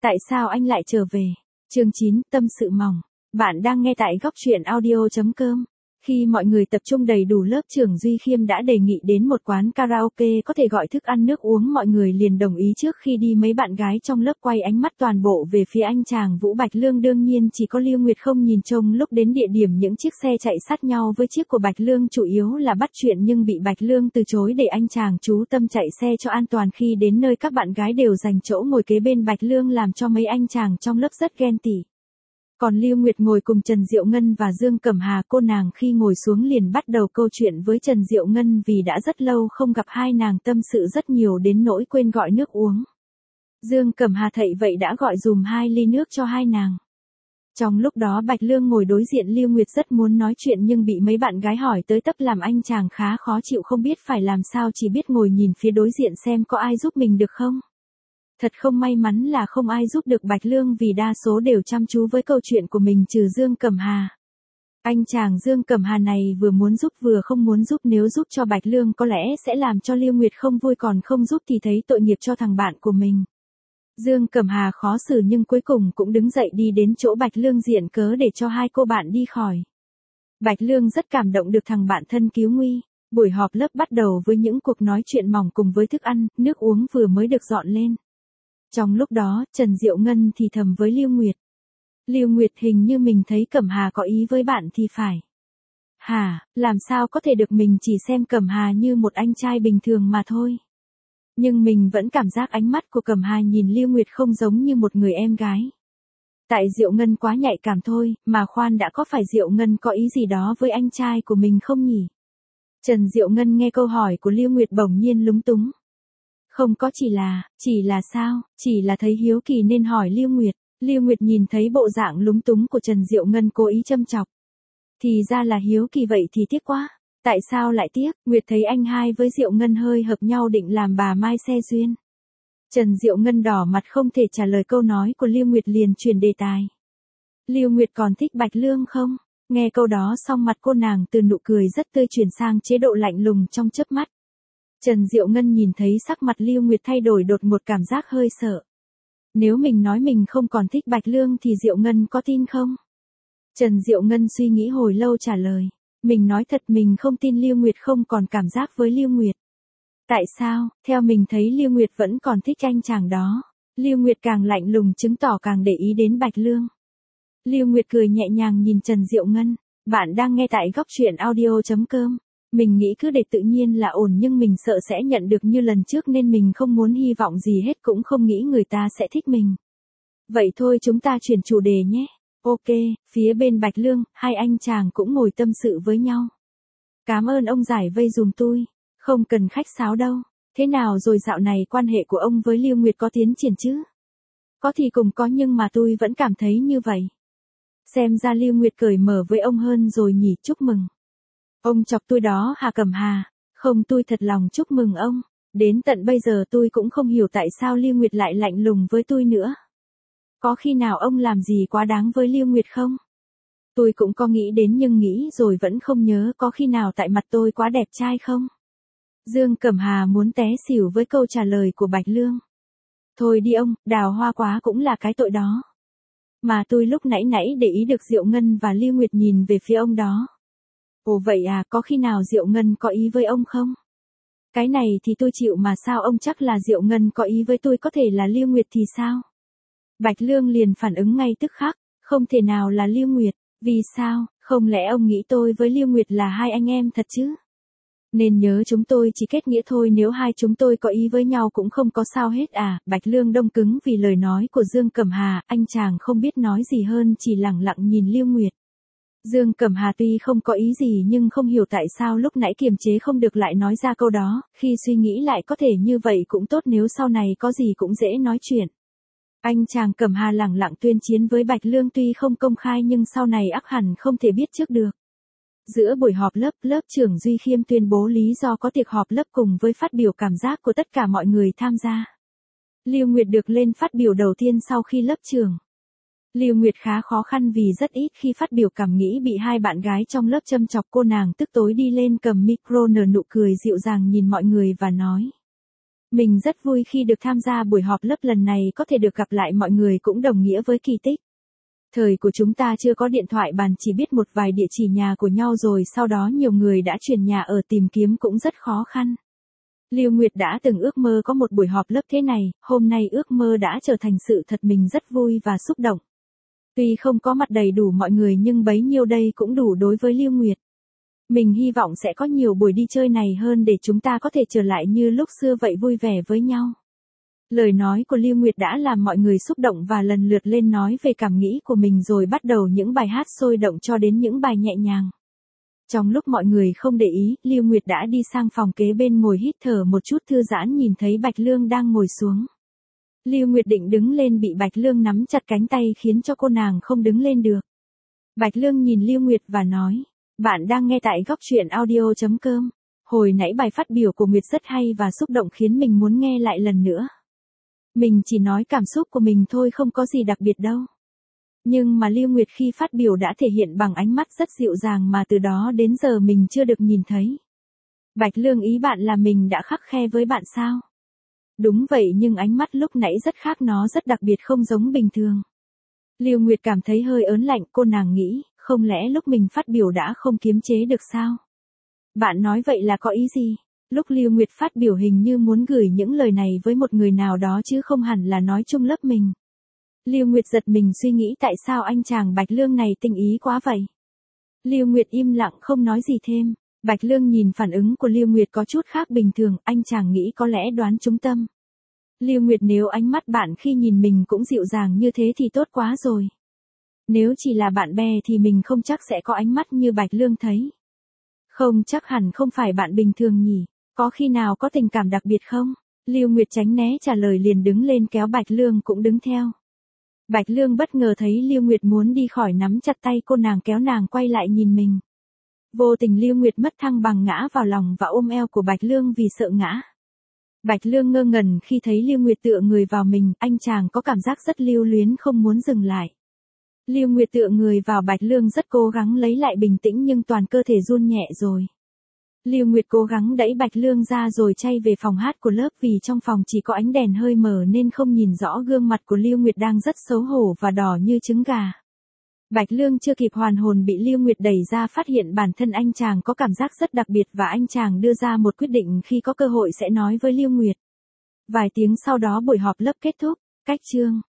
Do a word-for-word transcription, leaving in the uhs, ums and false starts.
Tại sao anh lại trở về? Chương chín, tâm sự mỏng. Bạn đang nghe tại góc truyện audio chấm com. Khi mọi người tập trung đầy đủ, lớp trưởng Duy Khiêm đã đề nghị đến một quán karaoke có thể gọi thức ăn nước uống, mọi người liền đồng ý. Trước khi đi, mấy bạn gái trong lớp quay ánh mắt toàn bộ về phía anh chàng Vũ Bạch Lương, đương nhiên chỉ có Lưu Nguyệt không nhìn trông. Lúc đến địa điểm, những chiếc xe chạy sát nhau với chiếc của Bạch Lương, chủ yếu là bắt chuyện nhưng bị Bạch Lương từ chối để anh chàng chú tâm chạy xe cho an toàn. Khi đến nơi, các bạn gái đều dành chỗ ngồi kế bên Bạch Lương, làm cho mấy anh chàng trong lớp rất ghen tị. Còn Lưu Nguyệt ngồi cùng Trần Diệu Ngân và Dương Cẩm Hà, cô nàng khi ngồi xuống liền bắt đầu câu chuyện với Trần Diệu Ngân, vì đã rất lâu không gặp hai nàng tâm sự rất nhiều đến nỗi quên gọi nước uống. Dương Cẩm Hà thấy vậy đã gọi dùm hai ly nước cho hai nàng. Trong lúc đó Bạch Lương ngồi đối diện Lưu Nguyệt rất muốn nói chuyện nhưng bị mấy bạn gái hỏi tới tấp làm anh chàng khá khó chịu, không biết phải làm sao, chỉ biết ngồi nhìn phía đối diện xem có ai giúp mình được không. Thật không may mắn là không ai giúp được Bạch Lương, vì đa số đều chăm chú với câu chuyện của mình trừ Dương Cẩm Hà. Anh chàng Dương Cẩm Hà này vừa muốn giúp vừa không muốn giúp, nếu giúp cho Bạch Lương có lẽ sẽ làm cho Lưu Nguyệt không vui, còn không giúp thì thấy tội nghiệp cho thằng bạn của mình. Dương Cẩm Hà khó xử nhưng cuối cùng cũng đứng dậy đi đến chỗ Bạch Lương diện cớ để cho hai cô bạn đi khỏi. Bạch Lương rất cảm động được thằng bạn thân cứu nguy. Buổi họp lớp bắt đầu với những cuộc nói chuyện mỏng cùng với thức ăn, nước uống vừa mới được dọn lên. Trong lúc đó, Trần Diệu Ngân thì thầm với Lưu Nguyệt. Lưu Nguyệt, hình như mình thấy Cẩm Hà có ý với bạn thì phải. Hả, làm sao có thể được, mình chỉ xem Cẩm Hà như một anh trai bình thường mà thôi. Nhưng mình vẫn cảm giác ánh mắt của Cẩm Hà nhìn Lưu Nguyệt không giống như một người em gái. Tại Diệu Ngân quá nhạy cảm thôi, mà khoan đã, có phải Diệu Ngân có ý gì đó với anh trai của mình không nhỉ? Trần Diệu Ngân nghe câu hỏi của Lưu Nguyệt bỗng nhiên lúng túng. Không có, chỉ là, chỉ là sao, chỉ là thấy hiếu kỳ nên hỏi Lưu Nguyệt. Lưu Nguyệt nhìn thấy bộ dạng lúng túng của Trần Diệu Ngân, cố ý châm chọc. Thì ra là hiếu kỳ, vậy thì tiếc quá. Tại sao lại tiếc? Nguyệt thấy anh hai với Diệu Ngân hơi hợp nhau, định làm bà Mai xe duyên. Trần Diệu Ngân đỏ mặt không thể trả lời câu nói của Lưu Nguyệt, liền chuyển đề tài. Lưu Nguyệt còn thích Bạch Lương không? Nghe câu đó xong, mặt cô nàng từ nụ cười rất tươi chuyển sang chế độ lạnh lùng trong chớp mắt. Trần Diệu Ngân nhìn thấy sắc mặt Lưu Nguyệt thay đổi đột ngột, cảm giác hơi sợ. Nếu mình nói mình không còn thích Bạch Lương thì Diệu Ngân có tin không? Trần Diệu Ngân suy nghĩ hồi lâu trả lời. Mình nói thật, mình không tin Lưu Nguyệt không còn cảm giác với Lưu Nguyệt. Tại sao? Theo mình thấy Lưu Nguyệt vẫn còn thích anh chàng đó. Lưu Nguyệt càng lạnh lùng chứng tỏ càng để ý đến Bạch Lương. Lưu Nguyệt cười nhẹ nhàng nhìn Trần Diệu Ngân. Bạn đang nghe tại góc truyện audio chấm com. Mình nghĩ cứ để tự nhiên là ổn, nhưng mình sợ sẽ nhận được như lần trước nên mình không muốn hy vọng gì hết, cũng không nghĩ người ta sẽ thích mình. Vậy thôi, chúng ta chuyển chủ đề nhé. Ok, phía bên Bạch Lương, hai anh chàng cũng ngồi tâm sự với nhau. Cảm ơn ông giải vây dùm tôi. Không cần khách sáo đâu. Thế nào rồi, dạo này quan hệ của ông với Lưu Nguyệt có tiến triển chứ? Có thì cùng có, nhưng mà tôi vẫn cảm thấy như vậy. Xem ra Lưu Nguyệt cởi mở với ông hơn rồi nhỉ, chúc mừng. Ông chọc tôi đó hả Cẩm Hà? Không, tôi thật lòng chúc mừng ông. Đến tận bây giờ tôi cũng không hiểu tại sao Lưu Nguyệt lại lạnh lùng với tôi nữa. Có khi nào ông làm gì quá đáng với Lưu Nguyệt không? Tôi cũng có nghĩ đến nhưng nghĩ rồi vẫn không nhớ, có khi nào tại mặt tôi quá đẹp trai không? Dương Cẩm Hà muốn té xỉu với câu trả lời của Bạch Lương. Thôi đi ông, đào hoa quá cũng là cái tội đó. Mà tôi lúc nãy nãy để ý được Diệu Ngân và Lưu Nguyệt nhìn về phía ông đó. Ồ vậy à, có khi nào Diệu Ngân có ý với ông không? Cái này thì tôi chịu, mà sao ông chắc là Diệu Ngân có ý với tôi, có thể là Lưu Nguyệt thì sao? Bạch Lương liền phản ứng ngay tức khắc, không thể nào là Lưu Nguyệt, vì sao, không lẽ ông nghĩ tôi với Lưu Nguyệt là hai anh em thật chứ? Nên nhớ chúng tôi chỉ kết nghĩa thôi, nếu hai chúng tôi có ý với nhau cũng không có sao hết à? Bạch Lương đông cứng vì lời nói của Dương Cẩm Hà, anh chàng không biết nói gì hơn, chỉ lẳng lặng nhìn Lưu Nguyệt. Dương Cẩm Hà tuy không có ý gì nhưng không hiểu tại sao lúc nãy kiềm chế không được lại nói ra câu đó, khi suy nghĩ lại có thể như vậy cũng tốt, nếu sau này có gì cũng dễ nói chuyện. Anh chàng Cẩm Hà lẳng lặng tuyên chiến với Bạch Lương, tuy không công khai nhưng sau này ắt hẳn không thể biết trước được. Giữa buổi họp lớp, lớp trưởng Duy Khiêm tuyên bố lý do có tiệc họp lớp cùng với phát biểu cảm giác của tất cả mọi người tham gia. Lưu Nguyệt được lên phát biểu đầu tiên sau khi lớp trưởng. Lưu Nguyệt khá khó khăn vì rất ít khi phát biểu cảm nghĩ, bị hai bạn gái trong lớp châm chọc, cô nàng tức tối đi lên cầm micro nở nụ cười dịu dàng nhìn mọi người và nói. Mình rất vui khi được tham gia buổi họp lớp lần này, có thể được gặp lại mọi người cũng đồng nghĩa với kỳ tích. Thời của chúng ta chưa có điện thoại bàn, chỉ biết một vài địa chỉ nhà của nhau rồi sau đó nhiều người đã chuyển nhà ở, tìm kiếm cũng rất khó khăn. Lưu Nguyệt đã từng ước mơ có một buổi họp lớp thế này, hôm nay ước mơ đã trở thành sự thật, mình rất vui và xúc động. Tuy không có mặt đầy đủ mọi người nhưng bấy nhiêu đây cũng đủ đối với Lưu Nguyệt. Mình hy vọng sẽ có nhiều buổi đi chơi này hơn để chúng ta có thể trở lại như lúc xưa vậy, vui vẻ với nhau. Lời nói của Lưu Nguyệt đã làm mọi người xúc động và lần lượt lên nói về cảm nghĩ của mình, rồi bắt đầu những bài hát sôi động cho đến những bài nhẹ nhàng. Trong lúc mọi người không để ý, Lưu Nguyệt đã đi sang phòng kế bên ngồi hít thở một chút thư giãn, nhìn thấy Bạch Lương đang ngồi xuống. Lưu Nguyệt định đứng lên bị Bạch Lương nắm chặt cánh tay khiến cho cô nàng không đứng lên được. Bạch Lương nhìn Lưu Nguyệt và nói, bạn đang nghe tại góc truyện audio chấm com. Hồi nãy bài phát biểu của Nguyệt rất hay và xúc động khiến mình muốn nghe lại lần nữa. Mình chỉ nói cảm xúc của mình thôi, không có gì đặc biệt đâu. Nhưng mà Lưu Nguyệt khi phát biểu đã thể hiện bằng ánh mắt rất dịu dàng mà từ đó đến giờ mình chưa được nhìn thấy. Bạch Lương, ý bạn là mình đã khắt khe với bạn sao? Đúng vậy, nhưng ánh mắt lúc nãy rất khác, nó rất đặc biệt, không giống bình thường. Lưu Nguyệt cảm thấy hơi ớn lạnh, cô nàng nghĩ, không lẽ lúc mình phát biểu đã không kiềm chế được sao? Bạn nói vậy là có ý gì? Lúc Lưu Nguyệt phát biểu hình như muốn gửi những lời này với một người nào đó chứ không hẳn là nói chung lớp mình. Lưu Nguyệt giật mình suy nghĩ tại sao anh chàng Bạch Lương này tinh ý quá vậy. Lưu Nguyệt im lặng không nói gì thêm. Bạch Lương nhìn phản ứng của Lưu Nguyệt có chút khác bình thường, anh chàng nghĩ có lẽ đoán trúng tâm. Lưu Nguyệt, nếu ánh mắt bạn khi nhìn mình cũng dịu dàng như thế thì tốt quá rồi. Nếu chỉ là bạn bè thì mình không chắc sẽ có ánh mắt như Bạch Lương thấy. Không chắc hẳn không phải bạn bình thường nhỉ, có khi nào có tình cảm đặc biệt không? Lưu Nguyệt tránh né trả lời, liền đứng lên kéo Bạch Lương cũng đứng theo. Bạch Lương bất ngờ thấy Lưu Nguyệt muốn đi khỏi nắm chặt tay cô nàng, kéo nàng quay lại nhìn mình. Vô tình Lưu Nguyệt mất thăng bằng ngã vào lòng và ôm eo của Bạch Lương vì sợ ngã. Bạch Lương ngơ ngẩn khi thấy Lưu Nguyệt tựa người vào mình, anh chàng có cảm giác rất lưu luyến không muốn dừng lại. Lưu Nguyệt tựa người vào Bạch Lương rất cố gắng lấy lại bình tĩnh nhưng toàn cơ thể run nhẹ rồi. Lưu Nguyệt cố gắng đẩy Bạch Lương ra rồi chay về phòng hát của lớp, vì trong phòng chỉ có ánh đèn hơi mờ nên không nhìn rõ gương mặt của Lưu Nguyệt đang rất xấu hổ và đỏ như trứng gà. Bạch Lương chưa kịp hoàn hồn bị Lưu Nguyệt đẩy ra, phát hiện bản thân anh chàng có cảm giác rất đặc biệt và anh chàng đưa ra một quyết định khi có cơ hội sẽ nói với Lưu Nguyệt. Vài tiếng sau đó buổi họp lớp kết thúc. Cách chương